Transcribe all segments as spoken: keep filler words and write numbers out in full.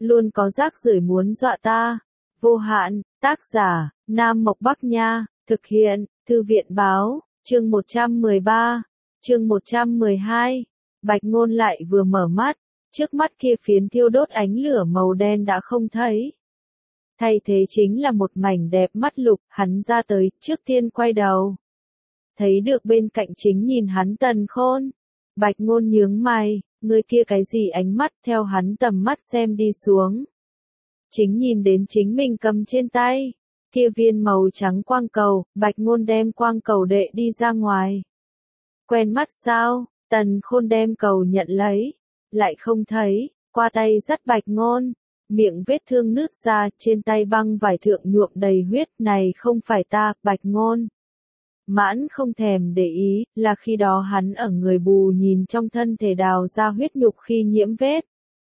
luôn có rác rưởi muốn dọa ta. Vô hạn, tác giả, Nam Mộc Bắc Nha, thực hiện, Thư viện Báo, chương một trăm mười ba, chương một trăm mười hai. Bạch Ngôn lại vừa mở mắt, trước mắt kia phiến thiêu đốt ánh lửa màu đen đã không thấy. Thay thế chính là một mảnh đẹp mắt lục, hắn ra tới, trước tiên quay đầu. Thấy được bên cạnh chính nhìn hắn Tần Khôn. Bạch Ngôn nhướng mày, người kia cái gì ánh mắt theo hắn tầm mắt xem đi xuống. Chính nhìn đến chính mình cầm trên tay. Kia viên màu trắng quang cầu, Bạch Ngôn đem quang cầu đệ đi ra ngoài. Quen mắt sao? Tần Khôn đem cầu nhận lấy. Lại không thấy, qua tay dắt Bạch Ngôn. Miệng vết thương nứt ra, trên tay băng vải thượng nhuộm đầy huyết, này không phải ta, Bạch Ngôn. Mãn không thèm để ý, là khi đó hắn ở người bù nhìn trong thân thể đào ra huyết nhục khi nhiễm vết.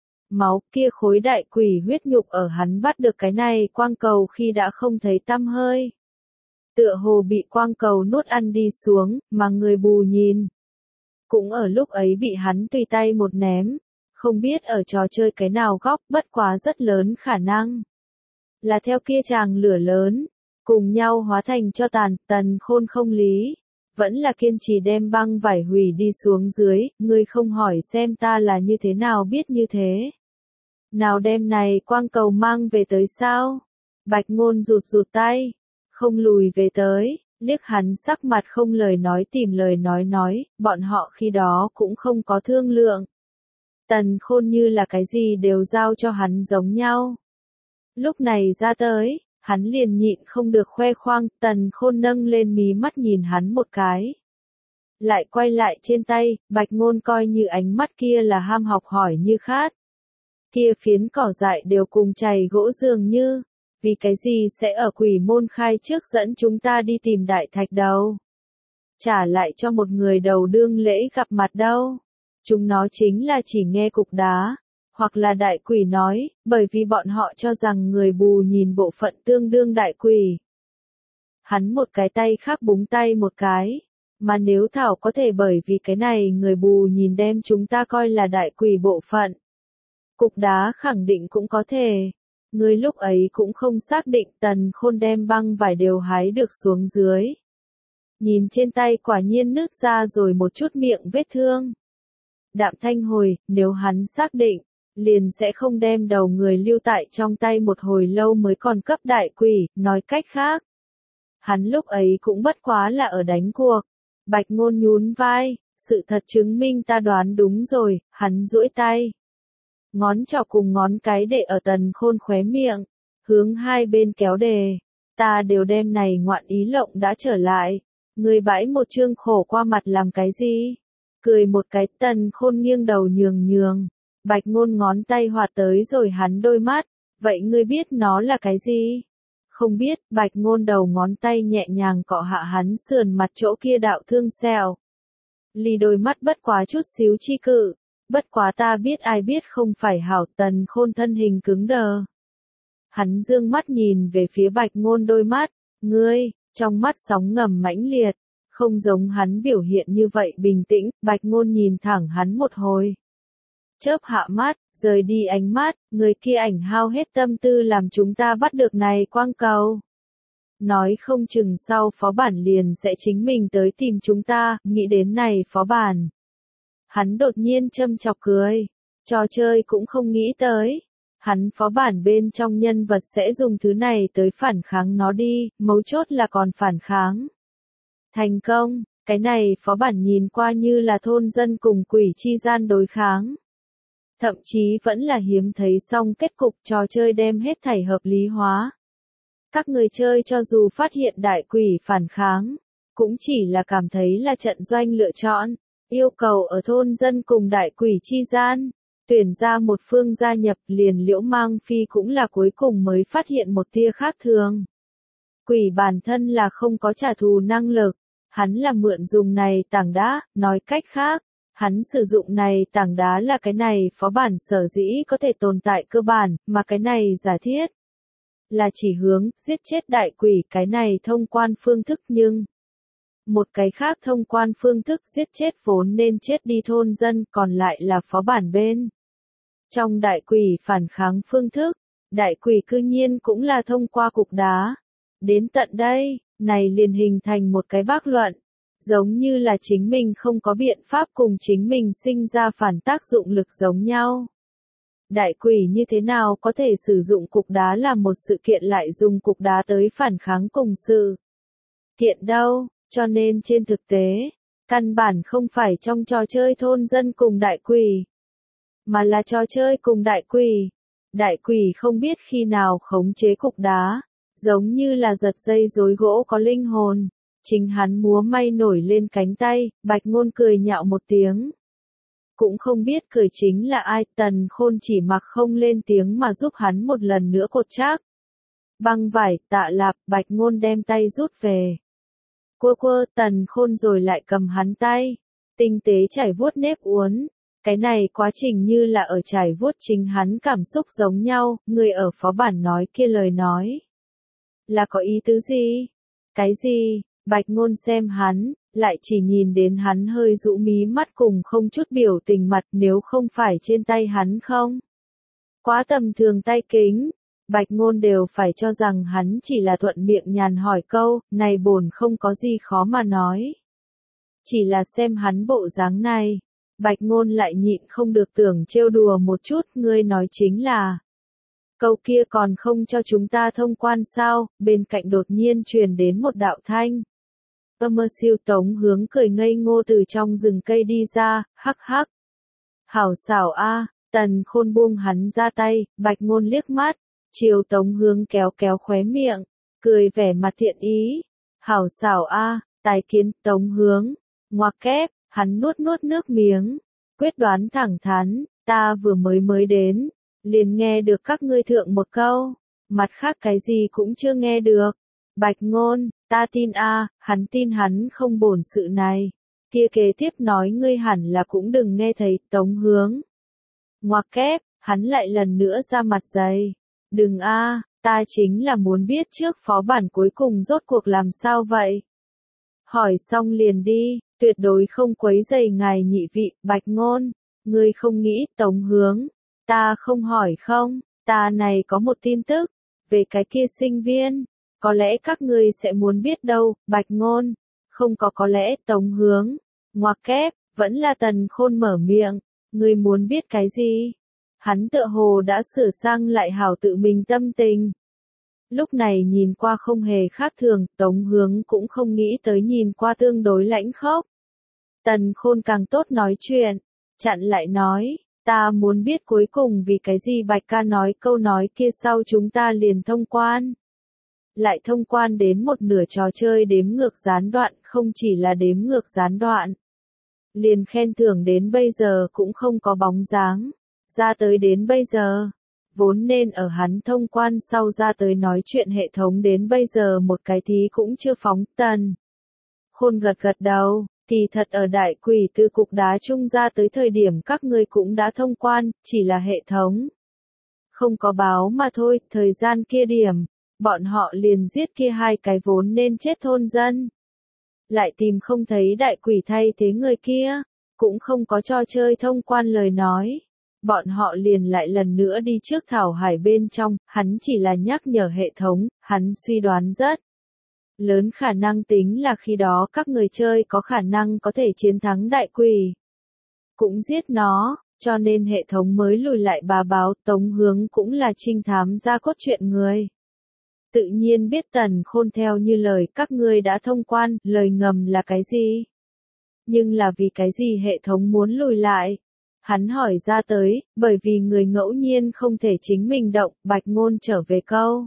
Máu kia khối đại quỷ huyết nhục ở hắn bắt được cái này quang cầu khi đã không thấy tăm hơi. Tựa hồ bị quang cầu nuốt ăn đi xuống, mà người bù nhìn. Cũng ở lúc ấy bị hắn tùy tay một ném. Không biết ở trò chơi cái nào góc, bất quá rất lớn khả năng. Là theo kia chàng lửa lớn, cùng nhau hóa thành cho tàn, Tần Khôn không lý. Vẫn là kiên trì đem băng vải hủy đi xuống dưới, ngươi không hỏi xem ta là như thế nào biết như thế. Nào đem này quang cầu mang về tới sao? Bạch Ngôn rụt rụt tay, không lùi về tới, liếc hắn sắc mặt không lời nói tìm lời nói nói, bọn họ khi đó cũng không có thương lượng. Tần Khôn như là cái gì đều giao cho hắn giống nhau. Lúc này ra tới, hắn liền nhịn không được khoe khoang, Tần Khôn nâng lên mí mắt nhìn hắn một cái. Lại quay lại trên tay, Bạch Ngôn coi như ánh mắt kia là ham học hỏi như khát. Kia phiến cỏ dại đều cùng chày gỗ dường như, vì cái gì sẽ ở Quỷ Môn khai trước dẫn chúng ta đi tìm đại thạch đầu. Trả lại cho một người đầu đương lễ gặp mặt đâu. Chúng nó chính là chỉ nghe cục đá, hoặc là đại quỷ nói, bởi vì bọn họ cho rằng người bù nhìn bộ phận tương đương đại quỷ. Hắn một cái tay khác búng tay một cái, mà nếu Thảo có thể bởi vì cái này người bù nhìn đem chúng ta coi là đại quỷ bộ phận. Cục đá khẳng định cũng có thể. Người lúc ấy cũng không xác định Tần Khôn đem băng vải đều hái được xuống dưới. Nhìn trên tay quả nhiên nứt ra rồi một chút miệng vết thương. Đạm Thanh hồi, nếu hắn xác định, liền sẽ không đem đầu người lưu tại trong tay một hồi lâu mới còn cấp đại quỷ, nói cách khác. Hắn lúc ấy cũng bất quá là ở đánh cuộc. Bạch Ngôn nhún vai, sự thật chứng minh ta đoán đúng rồi, hắn duỗi tay. Ngón trỏ cùng ngón cái để ở Tần Khôn khóe miệng, hướng hai bên kéo đề. Ta đều đem này ngoạn ý lộng đã trở lại. Người bãi một trương khổ qua mặt làm cái gì? Cười một cái, Tần Khôn nghiêng đầu nhường nhường. Bạch Ngôn ngón tay hoạt tới rồi hắn đôi mắt. Vậy ngươi biết nó là cái gì? Không biết, Bạch Ngôn đầu ngón tay nhẹ nhàng cọ hạ hắn sườn mặt chỗ kia đạo thương sẹo. Ly đôi mắt bất quá chút xíu chi cự. Bất quá ta biết ai biết không phải hảo. Tần Khôn thân hình cứng đờ. Hắn dương mắt nhìn về phía Bạch Ngôn đôi mắt. Ngươi, trong mắt sóng ngầm mãnh liệt. Không giống hắn biểu hiện như vậy bình tĩnh, Bạch Ngôn nhìn thẳng hắn một hồi. Chớp hạ mắt, rời đi ánh mắt, người kia ảnh hao hết tâm tư làm chúng ta bắt được này quang cầu. Nói không chừng sau phó bản liền sẽ chính mình tới tìm chúng ta, nghĩ đến này phó bản. Hắn đột nhiên châm chọc cười, trò chơi cũng không nghĩ tới. Hắn phó bản bên trong nhân vật sẽ dùng thứ này tới phản kháng nó đi, mấu chốt là còn phản kháng. Thành công, cái này phó bản nhìn qua như là thôn dân cùng quỷ chi gian đối kháng. Thậm chí vẫn là hiếm thấy xong kết cục trò chơi đem hết thảy hợp lý hóa. Các người chơi cho dù phát hiện đại quỷ phản kháng, cũng chỉ là cảm thấy là trận doanh lựa chọn, yêu cầu ở thôn dân cùng đại quỷ chi gian, tuyển ra một phương gia nhập liền Liễu Mang Phi cũng là cuối cùng mới phát hiện một tia khác thường. Quỷ bản thân là không có trả thù năng lực, hắn là mượn dùng này tảng đá, nói cách khác, hắn sử dụng này tảng đá là cái này phó bản sở dĩ có thể tồn tại cơ bản, mà cái này giả thiết là chỉ hướng giết chết đại quỷ, cái này thông quan phương thức nhưng một cái khác thông quan phương thức giết chết vốn nên chết đi thôn dân còn lại là phó bản bên Trong đại quỷ phản kháng phương thức, đại quỷ cư nhiên cũng là thông qua cục đá. Đến tận đây, này liền hình thành một cái bác luận, giống như là chính mình không có biện pháp cùng chính mình sinh ra phản tác dụng lực giống nhau. Đại quỷ như thế nào có thể sử dụng cục đá làm một sự kiện lại dùng cục đá tới phản kháng cùng sự kiện đâu, cho nên trên thực tế, căn bản không phải trong trò chơi thôn dân cùng đại quỷ, mà là trò chơi cùng đại quỷ. Đại quỷ không biết khi nào khống chế cục đá, giống như là giật dây rối gỗ có linh hồn. Chính hắn múa may nổi lên cánh tay, Bạch Ngôn cười nhạo một tiếng. Cũng không biết cười chính là ai, Tần Khôn chỉ mặc không lên tiếng mà giúp hắn một lần nữa cột chắc. Băng vải, Tạ Lạp, Bạch Ngôn đem tay rút về. Quơ quơ, Tần Khôn rồi lại cầm hắn tay, tinh tế chải vuốt nếp uốn. Cái này quá trình như là ở chải vuốt chính hắn cảm xúc giống nhau, người ở phó bản nói kia lời nói. Là có ý tứ gì? Cái gì? Bạch Ngôn xem hắn, lại chỉ nhìn đến hắn hơi rũ mí mắt cùng không chút biểu tình mặt, nếu không phải trên tay hắn không. Quá tầm thường tay kính, Bạch Ngôn đều phải cho rằng hắn chỉ là thuận miệng nhàn hỏi câu, này bổn không có gì khó mà nói. Chỉ là xem hắn bộ dáng này, Bạch Ngôn lại nhịn không được tưởng trêu đùa một chút, ngươi nói chính là. Câu kia còn không cho chúng ta thông quan sao, bên cạnh đột nhiên truyền đến một đạo thanh. Âm mơ siêu Tống Hướng cười ngây ngô từ trong rừng cây đi ra, hắc hắc. Hảo xảo a, Tần Khôn buông hắn ra tay, Bạch Ngôn liếc mắt, chiều Tống Hướng kéo kéo khóe miệng, cười vẻ mặt thiện ý. Hảo xảo a, tài kiến Tống Hướng, ngoặc kép, hắn nuốt nuốt nước miếng, quyết đoán thẳng thắn, ta vừa mới mới đến, liền nghe được các ngươi thượng một câu, mặt khác cái gì cũng chưa nghe được. Bạch Ngôn, ta tin a, hắn tin hắn không bổn sự này. Kia kế tiếp nói ngươi hẳn là cũng đừng nghe thấy, Tống Hướng. Ngoặc kép, hắn lại lần nữa ra mặt dày. Đừng a, ta chính là muốn biết trước phó bản cuối cùng rốt cuộc làm sao vậy. Hỏi xong liền đi, tuyệt đối không quấy rầy ngài nhị vị, Bạch Ngôn. Ngươi không nghĩ, Tống Hướng. Ta không hỏi không, ta này có một tin tức, về cái kia sinh viên. Có lẽ các ngươi sẽ muốn biết đâu, Bạch Ngôn. Không có có lẽ, Tống Hướng. Ngoặc kép, vẫn là Tần Khôn mở miệng. Ngươi muốn biết cái gì? Hắn tựa hồ đã sửa sang lại hảo tự mình tâm tình. Lúc này nhìn qua không hề khác thường, Tống Hướng cũng không nghĩ tới nhìn qua tương đối lãnh khốc. Tần Khôn càng tốt nói chuyện, chặn lại nói, ta muốn biết cuối cùng vì cái gì Bạch ca nói câu nói kia sau chúng ta liền thông quan. Lại thông quan đến một nửa trò chơi đếm ngược gián đoạn, không chỉ là đếm ngược gián đoạn. Liền khen thưởng đến bây giờ cũng không có bóng dáng, ra tới đến bây giờ. Vốn nên ở hắn thông quan sau ra tới nói chuyện hệ thống đến bây giờ một cái thí cũng chưa phóng. Tần Khôn gật gật đầu, kỳ thật ở đại quỷ từ cục đá trung ra tới thời điểm các ngươi cũng đã thông quan, chỉ là hệ thống không có báo mà thôi, thời gian kia điểm, bọn họ liền giết kia hai cái vốn nên chết thôn dân. Lại tìm không thấy đại quỷ thay thế người kia, cũng không có cho chơi thông quan lời nói. Bọn họ liền lại lần nữa đi trước thảo hải bên trong, hắn chỉ là nhắc nhở hệ thống, hắn suy đoán rất lớn khả năng tính là khi đó các người chơi có khả năng có thể chiến thắng đại quỷ. Cũng giết nó, cho nên hệ thống mới lùi lại bà báo. Tống Hướng cũng là trinh thám ra cốt truyện người. Tự nhiên biết Tần Khôn theo như lời các ngươi đã thông quan, lời ngầm là cái gì? Nhưng là vì cái gì hệ thống muốn lùi lại? Hắn hỏi ra tới, bởi vì người ngẫu nhiên không thể chính mình động, Bạch Ngôn trở về câu.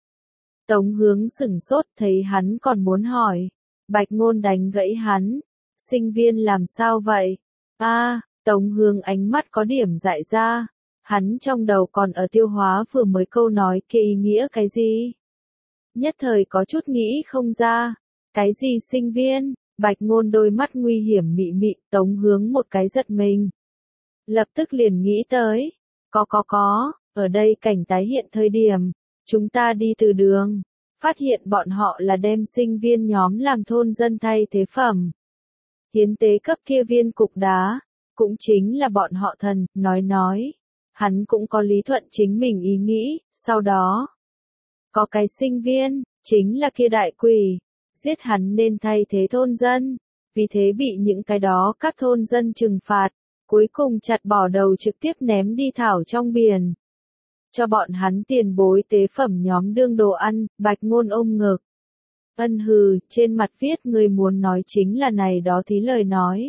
Tống Hướng sửng sốt thấy hắn còn muốn hỏi. Bạch Ngôn đánh gãy hắn. Sinh viên làm sao vậy? A, à, Tống Hướng ánh mắt có điểm dại ra. Hắn trong đầu còn ở tiêu hóa vừa mới câu nói kia ý nghĩa cái gì? Nhất thời có chút nghĩ không ra. Cái gì sinh viên? Bạch Ngôn đôi mắt nguy hiểm mị mị, Tống Hướng một cái giật mình. Lập tức liền nghĩ tới. Có có có, ở đây cảnh tái hiện thời điểm. Chúng ta đi từ đường. Phát hiện bọn họ là đem sinh viên nhóm làm thôn dân thay thế phẩm. Hiến tế cấp kia viên cục đá. Cũng chính là bọn họ thần, nói nói. hắn cũng có lý thuận chính mình ý nghĩ, sau đó. Có cái sinh viên, chính là kia đại quỷ, giết hắn nên thay thế thôn dân, vì thế bị những cái đó các thôn dân trừng phạt, cuối cùng chặt bỏ đầu trực tiếp ném đi thảo trong biển. Cho bọn hắn tiền bối tế phẩm nhóm đương đồ ăn, Bạch Ngôn ôm ngực. Ân hừ, trên mặt viết người muốn nói chính là này đó thí lời nói.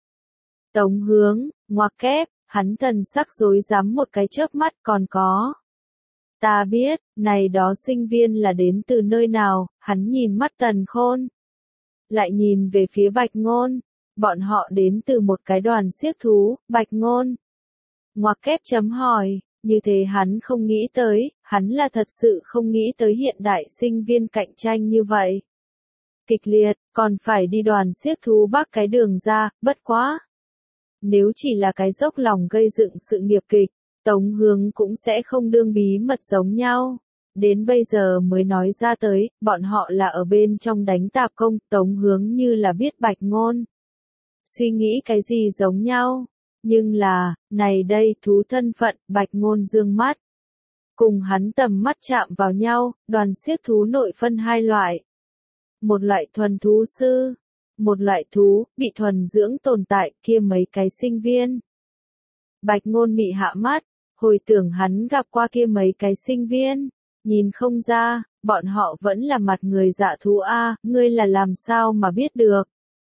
Tống Hướng, ngoặc kép, hắn thần sắc rối rắm một cái chớp mắt còn có. Ta biết, này đó sinh viên là đến từ nơi nào, hắn nhìn mắt Tần Khôn. Lại nhìn về phía Bạch Ngôn, bọn họ đến từ một cái đoàn xiếc thú, Bạch Ngôn. Ngoặc kép chấm hỏi, như thế hắn không nghĩ tới, hắn là thật sự không nghĩ tới hiện đại sinh viên cạnh tranh như vậy. Kịch liệt, còn phải đi đoàn xiếc thú bắc cái đường ra, bất quá. Nếu chỉ là cái dốc lòng gây dựng sự nghiệp kịch, Tống Hướng cũng sẽ không đương bí mật giống nhau. Đến bây giờ mới nói ra tới, bọn họ là ở bên trong đánh tạp công, Tống Hướng như là biết Bạch Ngôn. Suy nghĩ cái gì giống nhau, nhưng là, này đây thú thân phận, Bạch Ngôn dương mắt. Cùng hắn tầm mắt chạm vào nhau, đoàn xiếc thú nội phân hai loại. Một loại thuần thú sư, một loại thú, bị thuần dưỡng tồn tại kia mấy cái sinh viên. Bạch Ngôn mị hạ mắt, hồi tưởng hắn gặp qua kia mấy cái sinh viên, nhìn không ra, bọn họ vẫn là mặt người dạ thú a, ngươi là làm sao mà biết được.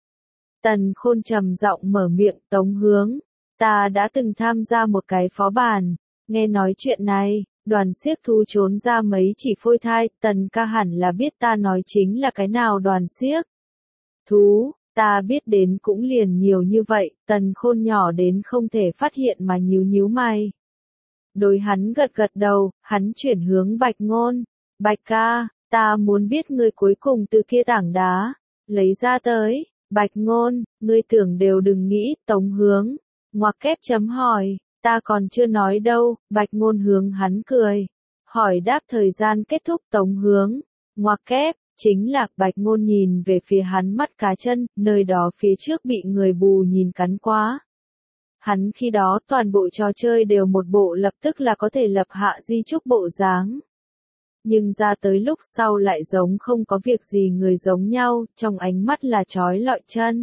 Tần Khôn trầm giọng mở miệng, Tống Hướng, ta đã từng tham gia một cái phó bản, nghe nói chuyện này, đoàn xiếc thú trốn ra mấy chỉ phôi thai, Tần ca hẳn là biết ta nói chính là cái nào đoàn xiếc. Thú, ta biết đến cũng liền nhiều như vậy, Tần Khôn nhỏ đến không thể phát hiện mà nhíu nhíu mày. Đối hắn gật gật đầu, hắn chuyển hướng Bạch Ngôn, Bạch ca, ta muốn biết ngươi cuối cùng từ kia tảng đá, lấy ra tới, Bạch Ngôn, ngươi tưởng đều đừng nghĩ, Tống Hướng, ngoặc kép chấm hỏi, ta còn chưa nói đâu, Bạch Ngôn hướng hắn cười, hỏi đáp thời gian kết thúc Tống Hướng, ngoặc kép, chính là Bạch Ngôn nhìn về phía hắn mắt cá chân, nơi đó phía trước bị người bù nhìn cắn quá. Hắn khi đó toàn bộ trò chơi đều một bộ lập tức là có thể lập hạ di chúc bộ dáng. Nhưng ra tới lúc sau lại giống không có việc gì người giống nhau, trong ánh mắt là trói lọi chân.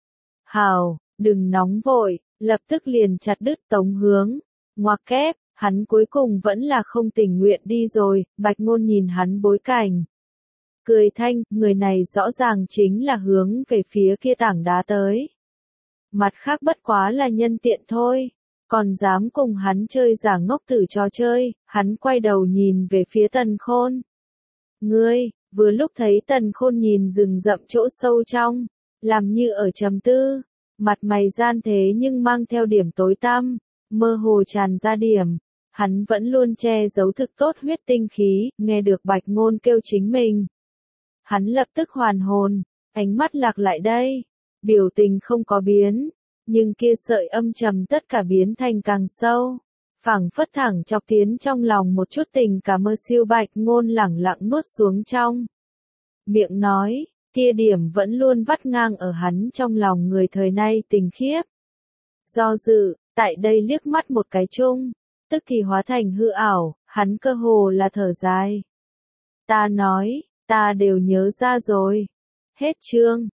Hào, đừng nóng vội, lập tức liền chặt đứt Tống Hướng, ngoặc kép, hắn cuối cùng vẫn là không tình nguyện đi rồi, Bạch Ngôn nhìn hắn bối cảnh. Cười thanh, người này rõ ràng chính là hướng về phía kia tảng đá tới. Mặt khác bất quá là nhân tiện thôi, còn dám cùng hắn chơi giả ngốc tử trò chơi, hắn quay đầu nhìn về phía Tần Khôn. Ngươi, vừa lúc thấy Tần Khôn nhìn rừng rậm chỗ sâu trong, làm như ở trầm tư, mặt mày gian thế nhưng mang theo điểm tối tăm, mơ hồ tràn ra điểm. Hắn vẫn luôn che giấu thực tốt huyết tinh khí, nghe được Bạch Ngôn kêu chính mình. Hắn lập tức hoàn hồn, ánh mắt lạc lại đây, biểu tình không có biến, nhưng kia sợi âm trầm tất cả biến thành càng sâu, phảng phất thẳng chọc tiến trong lòng một chút tình cảm mơ siêu. Bạch Ngôn lẳng lặng nuốt xuống trong miệng nói, kia điểm vẫn luôn vắt ngang ở hắn trong lòng người thời nay tình khiếp. Do dự, tại đây liếc mắt một cái chung, tức thì hóa thành hư ảo, hắn cơ hồ là thở dài. Ta nói, ta đều nhớ ra rồi. Hết chương.